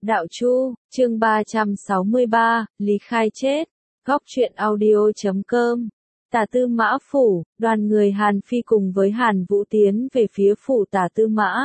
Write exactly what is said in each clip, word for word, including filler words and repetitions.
Đạo Chu, chương ba trăm sáu mươi ba, Lý Khai chết. Góc truyện audio chấm com. Tả Tư Mã phủ, đoàn người Hàn Phi cùng với Hàn Vũ tiến về phía phủ Tả Tư Mã.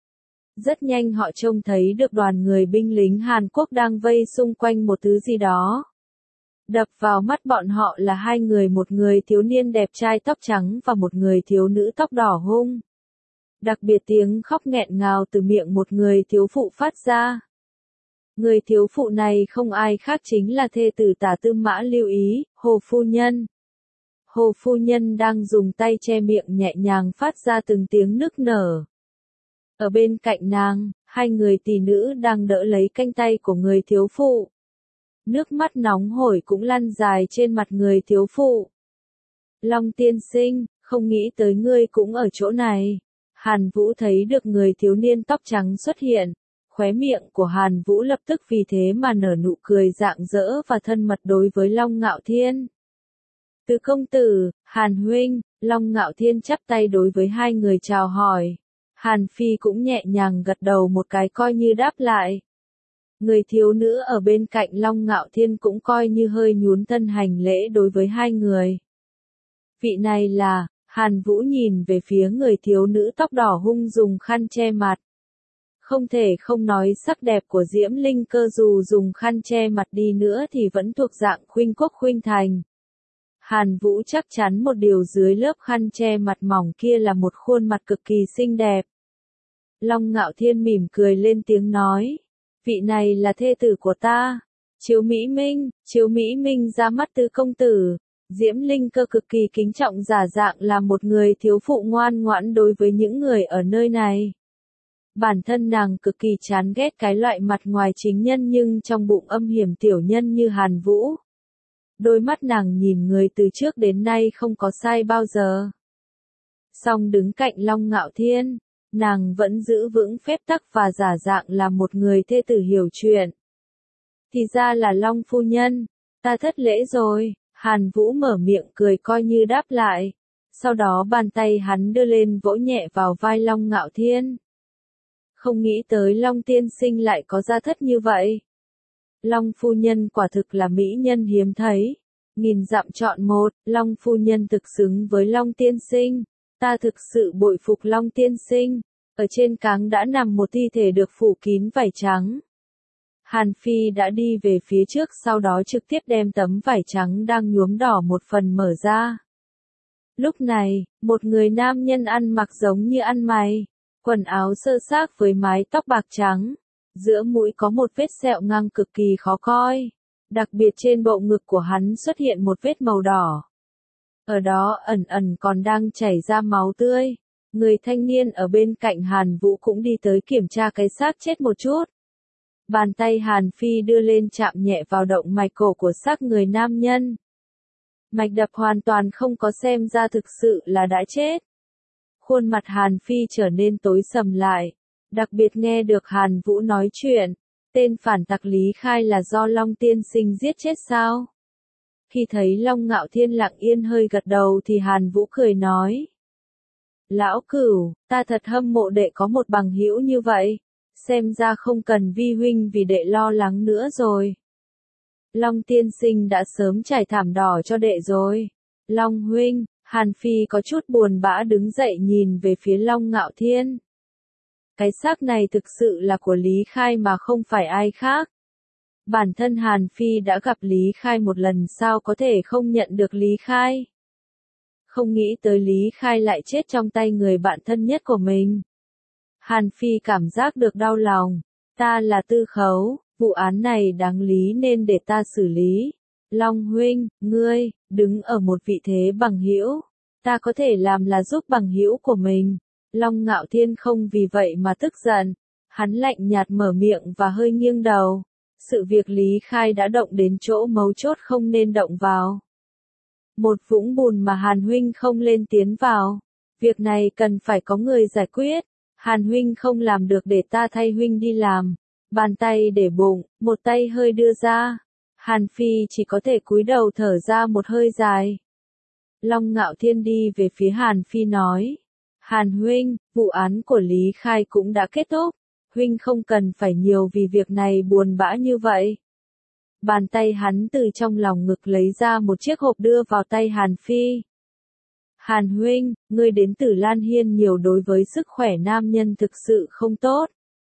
Rất nhanh họ trông thấy được đoàn người binh lính Hàn Quốc đang vây xung quanh một thứ gì đó. Đập vào mắt bọn họ là hai người, một người thiếu niên đẹp trai tóc trắng và một người thiếu nữ tóc đỏ hung. Đặc biệt tiếng khóc nghẹn ngào từ miệng một người thiếu phụ phát ra. Người thiếu phụ này không ai khác chính là thê tử Tả Tư Mã Lưu Ý, Hồ Phu Nhân. Hồ Phu Nhân đang dùng tay che miệng nhẹ nhàng phát ra từng tiếng nức nở. Ở bên cạnh nàng, hai người tỷ nữ đang đỡ lấy cánh tay của người thiếu phụ. Nước mắt nóng hổi cũng lăn dài trên mặt người thiếu phụ. Long tiên sinh, không nghĩ tới ngươi cũng ở chỗ này. Hàn Vũ thấy được người thiếu niên tóc trắng xuất hiện. Khóe miệng của Hàn Vũ lập tức vì thế mà nở nụ cười rạng rỡ và thân mật đối với Long Ngạo Thiên. Từ công tử, Hàn huynh, Long Ngạo Thiên chắp tay đối với hai người chào hỏi. Hàn Phi cũng nhẹ nhàng gật đầu một cái coi như đáp lại. Người thiếu nữ ở bên cạnh Long Ngạo Thiên cũng coi như hơi nhún thân hành lễ đối với hai người. Vị này là, Hàn Vũ nhìn về phía người thiếu nữ tóc đỏ hung dùng khăn che mặt. Không thể không nói sắc đẹp của Diễm Linh Cơ dù dùng khăn che mặt đi nữa thì vẫn thuộc dạng khuynh quốc khuynh thành. Hàn Vũ chắc chắn một điều dưới lớp khăn che mặt mỏng kia là một khuôn mặt cực kỳ xinh đẹp. Long Ngạo Thiên mỉm cười lên tiếng nói. Vị này là thê tử của ta. Chiếu Mỹ Minh, Chiếu Mỹ Minh ra mắt tứ công tử. Diễm Linh Cơ cực kỳ kính trọng giả dạng là một người thiếu phụ ngoan ngoãn đối với những người ở nơi này. Bản thân nàng cực kỳ chán ghét cái loại mặt ngoài chính nhân nhưng trong bụng âm hiểm tiểu nhân như Hàn Vũ. Đôi mắt nàng nhìn người từ trước đến nay không có sai bao giờ. Song đứng cạnh Long Ngạo Thiên, nàng vẫn giữ vững phép tắc và giả dạng là một người thê tử hiểu chuyện. Thì ra là Long phu nhân, ta thất lễ rồi, Hàn Vũ mở miệng cười coi như đáp lại. Sau đó bàn tay hắn đưa lên vỗ nhẹ vào vai Long Ngạo Thiên. Không nghĩ tới Long tiên sinh lại có gia thất như vậy. Long phu nhân quả thực là mỹ nhân hiếm thấy. Nghìn dặm chọn một, Long phu nhân thực xứng với Long tiên sinh. Ta thực sự bội phục Long tiên sinh. Ở trên cáng đã nằm một thi thể được phủ kín vải trắng. Hàn Phi đã đi về phía trước sau đó trực tiếp đem tấm vải trắng đang nhuốm đỏ một phần mở ra. Lúc này, một người nam nhân ăn mặc giống như ăn mày. Quần áo sơ xác với mái tóc bạc trắng. Giữa mũi có một vết sẹo ngang cực kỳ khó coi. Đặc biệt trên bộ ngực của hắn xuất hiện một vết màu đỏ. Ở đó ẩn ẩn còn đang chảy ra máu tươi. Người thanh niên ở bên cạnh Hàn Vũ cũng đi tới kiểm tra cái xác chết một chút. Bàn tay Hàn Phi đưa lên chạm nhẹ vào động mạch cổ của xác người nam nhân. Mạch đập hoàn toàn không có, xem ra thực sự là đã chết. Khuôn mặt Hàn Phi trở nên tối sầm lại. Đặc biệt nghe được Hàn Vũ nói chuyện. Tên phản tặc Lý Khai là do Long tiên sinh giết chết sao? Khi thấy Long Ngạo Thiên lặng yên hơi gật đầu thì Hàn Vũ cười nói. Lão Cửu, ta thật hâm mộ đệ có một bằng hữu như vậy. Xem ra không cần vi huynh vì đệ lo lắng nữa rồi. Long tiên sinh đã sớm trải thảm đỏ cho đệ rồi. Long huynh, Hàn Phi có chút buồn bã đứng dậy nhìn về phía Long Ngạo Thiên. Cái xác này thực sự là của Lý Khai mà không phải ai khác. Bản thân Hàn Phi đã gặp Lý Khai một lần, sao có thể không nhận được Lý Khai. Không nghĩ tới Lý Khai lại chết trong tay người bạn thân nhất của mình. Hàn Phi cảm giác được đau lòng. Ta là Tư Khấu, vụ án này đáng lý nên để ta xử lý. Long huynh, ngươi, đứng ở một vị thế bằng hữu. Ta có thể làm là giúp bằng hữu của mình. Long Ngạo Thiên không vì vậy mà tức giận. Hắn lạnh nhạt mở miệng và hơi nghiêng đầu. Sự việc Lý Khai đã động đến chỗ mấu chốt không nên động vào. Một vũng bùn mà Hàn huynh không lên tiến vào. Việc này cần phải có người giải quyết. Hàn huynh không làm được để ta thay huynh đi làm. Bàn tay để bụng, một tay hơi đưa ra. Hàn Phi chỉ có thể cúi đầu thở ra một hơi dài. Long Ngạo Thiên đi về phía Hàn Phi nói. Hàn huynh, vụ án của Lý Khai cũng đã kết thúc. Huynh không cần phải nhiều vì việc này buồn bã như vậy. Bàn tay hắn từ trong lòng ngực lấy ra một chiếc hộp đưa vào tay Hàn Phi. Hàn huynh, ngươi đến Tử Lan Hiên nhiều đối với sức khỏe nam nhân thực sự không tốt.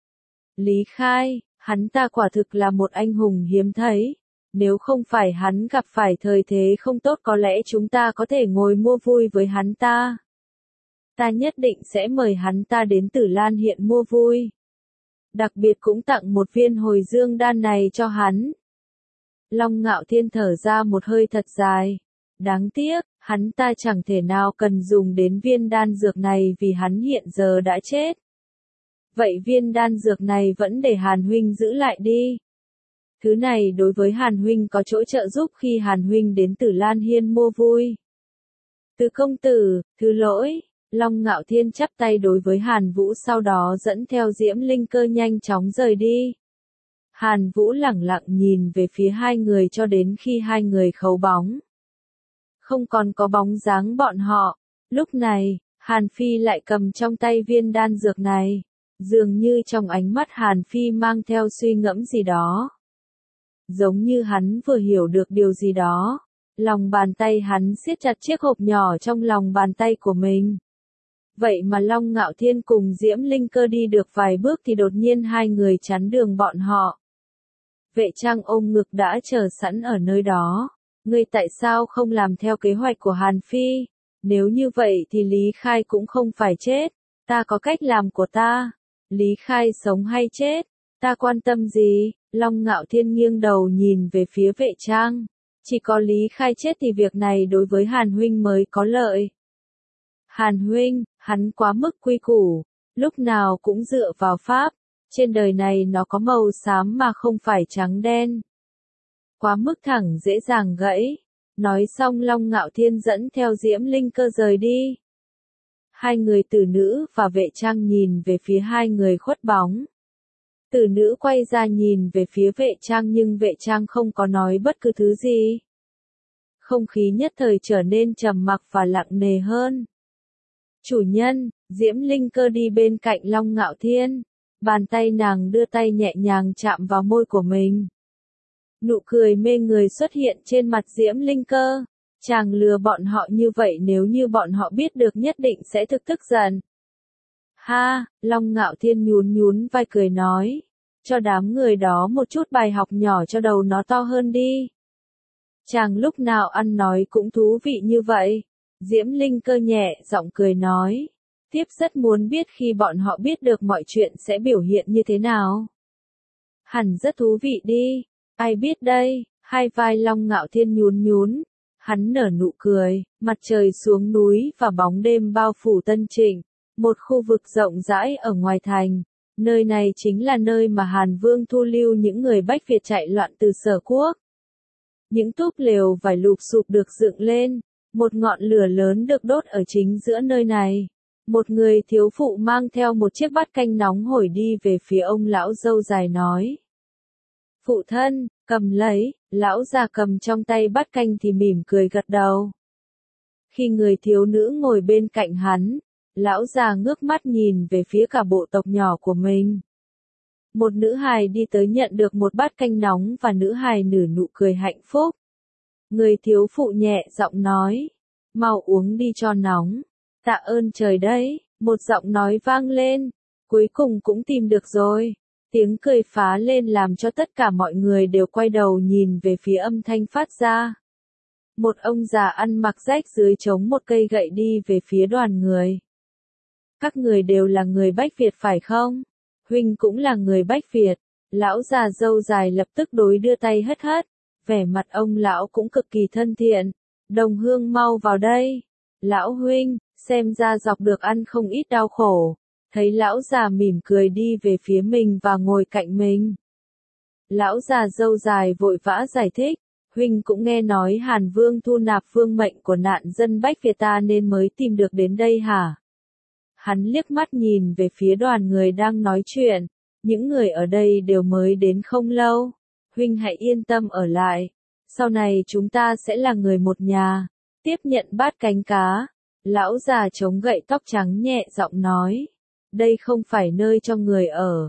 Lý Khai, hắn ta quả thực là một anh hùng hiếm thấy. Nếu không phải hắn gặp phải thời thế không tốt có lẽ chúng ta có thể ngồi mua vui với hắn ta. Ta nhất định sẽ mời hắn ta đến Tử Lan Hiên mua vui. Đặc biệt cũng tặng một viên hồi dương đan này cho hắn. Long Ngạo Thiên thở ra một hơi thật dài. Đáng tiếc, hắn ta chẳng thể nào cần dùng đến viên đan dược này vì hắn hiện giờ đã chết. Vậy viên đan dược này vẫn để Hàn huynh giữ lại đi. Thứ này đối với Hàn huynh có chỗ trợ giúp khi Hàn huynh đến Tử Lan Hiên mua vui. Từ công tử, thứ lỗi, Long Ngạo Thiên chắp tay đối với Hàn Vũ sau đó dẫn theo Diễm Linh Cơ nhanh chóng rời đi. Hàn Vũ lẳng lặng nhìn về phía hai người cho đến khi hai người khấu bóng. Không còn có bóng dáng bọn họ. Lúc này, Hàn Phi lại cầm trong tay viên đan dược này. Dường như trong ánh mắt Hàn Phi mang theo suy ngẫm gì đó. Giống như hắn vừa hiểu được điều gì đó. Lòng bàn tay hắn siết chặt chiếc hộp nhỏ trong lòng bàn tay của mình. Vậy mà Long Ngạo Thiên cùng Diễm Linh Cơ đi được vài bước thì đột nhiên hai người chắn đường bọn họ. Vệ Trang ôm ngực đã chờ sẵn ở nơi đó. Ngươi tại sao không làm theo kế hoạch của Hàn Phi? Nếu như vậy thì Lý Khai cũng không phải chết. Ta có cách làm của ta. Lý Khai sống hay chết? Ta quan tâm gì? Long Ngạo Thiên nghiêng đầu nhìn về phía Vệ Trang. Chỉ có Lý Khai chết thì việc này đối với Hàn huynh mới có lợi. Hàn huynh, hắn quá mức quy củ. Lúc nào cũng dựa vào pháp. Trên đời này nó có màu xám mà không phải trắng đen. Quá mức thẳng dễ dàng gãy. Nói xong Long Ngạo Thiên dẫn theo Diễm Linh Cơ rời đi. Hai người tử nữ và Vệ Trang nhìn về phía hai người khuất bóng. Tử nữ quay ra nhìn về phía Vệ Trang nhưng Vệ Trang không có nói bất cứ thứ gì. Không khí nhất thời trở nên trầm mặc và lặng nề hơn. Chủ nhân, Diễm Linh Cơ đi bên cạnh Long Ngạo Thiên. Bàn tay nàng đưa tay nhẹ nhàng chạm vào môi của mình. Nụ cười mê người xuất hiện trên mặt Diễm Linh Cơ. Chàng lừa bọn họ như vậy nếu như bọn họ biết được nhất định sẽ thực tức giận. Ha, Long Ngạo Thiên nhún nhún vai cười nói. Cho đám người đó một chút bài học nhỏ cho đầu nó to hơn đi. Chàng lúc nào ăn nói cũng thú vị như vậy. Diễm Linh Cơ nhẹ giọng cười nói. Tiếp rất muốn biết khi bọn họ biết được mọi chuyện sẽ biểu hiện như thế nào. Hẳn rất thú vị đi. Ai biết đây, hai vai Long Ngạo Thiên nhún nhún. Hắn nở nụ cười, mặt trời xuống núi và bóng đêm bao phủ Tân Trịnh. Một khu vực rộng rãi ở ngoài thành. Nơi này chính là nơi mà Hàn Vương thu lưu những người Bách Việt chạy loạn từ Sở Quốc. Những túp lều vải lụp xụp được dựng lên. Một ngọn lửa lớn được đốt ở chính giữa nơi này. Một người thiếu phụ mang theo một chiếc bát canh nóng hổi đi về phía ông lão râu dài nói. Phụ thân, cầm lấy, lão già cầm trong tay bát canh thì mỉm cười gật đầu. Khi người thiếu nữ ngồi bên cạnh hắn, lão già ngước mắt nhìn về phía cả bộ tộc nhỏ của mình. Một nữ hài đi tới nhận được một bát canh nóng và nữ hài nở nụ cười hạnh phúc. Người thiếu phụ nhẹ giọng nói, mau uống đi cho nóng. Tạ ơn trời đấy, một giọng nói vang lên, cuối cùng cũng tìm được rồi. Tiếng cười phá lên làm cho tất cả mọi người đều quay đầu nhìn về phía âm thanh phát ra. Một ông già ăn mặc rách dưới chống một cây gậy đi về phía đoàn người. Các người đều là người Bách Việt phải không? Huynh cũng là người Bách Việt. Lão già râu dài lập tức đối đưa tay hất hất. Vẻ mặt ông lão cũng cực kỳ thân thiện. Đồng hương mau vào đây. Lão huynh, xem ra dọc được ăn không ít đau khổ. Thấy lão già mỉm cười đi về phía mình và ngồi cạnh mình. Lão già râu dài vội vã giải thích. Huynh cũng nghe nói Hàn Vương thu nạp vương mệnh của nạn dân Bách Việt ta nên mới tìm được đến đây hả? Hắn liếc mắt nhìn về phía đoàn người đang nói chuyện. Những người ở đây đều mới đến không lâu. Huynh hãy yên tâm ở lại. Sau này chúng ta sẽ là người một nhà. Tiếp nhận bát cánh cá. Lão già chống gậy tóc trắng nhẹ giọng nói. Đây không phải nơi cho người ở.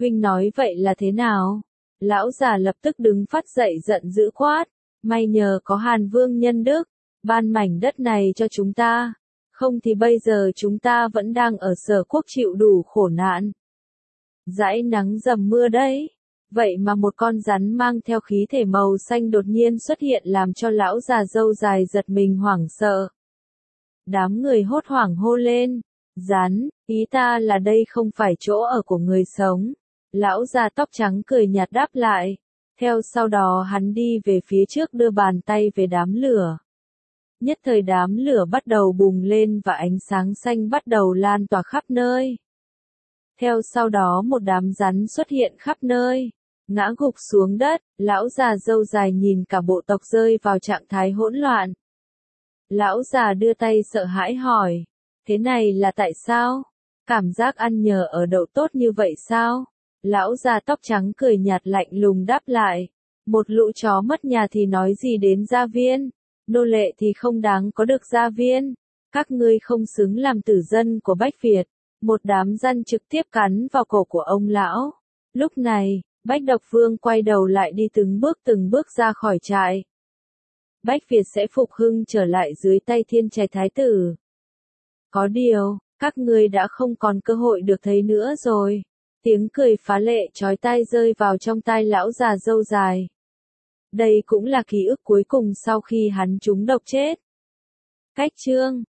huynh nói vậy là thế nào? Lão già lập tức đứng phát dậy giận dữ quát, may nhờ có Hàn Vương nhân đức, ban mảnh đất này cho chúng ta, không thì bây giờ chúng ta vẫn đang ở Sở Quốc chịu đủ khổ nạn. Dãi nắng dầm mưa đấy. Vậy mà một con rắn mang theo khí thể màu xanh đột nhiên xuất hiện làm cho lão già râu dài giật mình hoảng sợ. Đám người hốt hoảng hô lên, rắn, ý ta là đây không phải chỗ ở của người sống. Lão già tóc trắng cười nhạt đáp lại. Theo sau đó hắn đi về phía trước đưa bàn tay về đám lửa. Nhất thời đám lửa bắt đầu bùng lên và ánh sáng xanh bắt đầu lan tỏa khắp nơi. Theo sau đó một đám rắn xuất hiện khắp nơi, ngã gục xuống đất, lão già râu dài nhìn cả bộ tộc rơi vào trạng thái hỗn loạn. Lão già đưa tay sợ hãi hỏi, thế này là tại sao? Cảm giác ăn nhờ ở đậu tốt như vậy sao? Lão già tóc trắng cười nhạt lạnh lùng đáp lại, một lũ chó mất nhà thì nói gì đến gia viên, nô lệ thì không đáng có được gia viên, các ngươi không xứng làm tử dân của Bách Việt. Một đám răn trực tiếp cắn vào cổ của ông lão. Lúc này, Bách Độc Vương quay đầu lại đi từng bước từng bước ra khỏi trại. Bách Việt sẽ phục hưng trở lại dưới tay Thiên Trạch Thái tử. Có điều, các ngươi đã không còn cơ hội được thấy nữa rồi. Tiếng cười phá lệ chói tai rơi vào trong tai lão già râu dài. Đây cũng là ký ức cuối cùng sau khi hắn trúng độc chết. Cách chương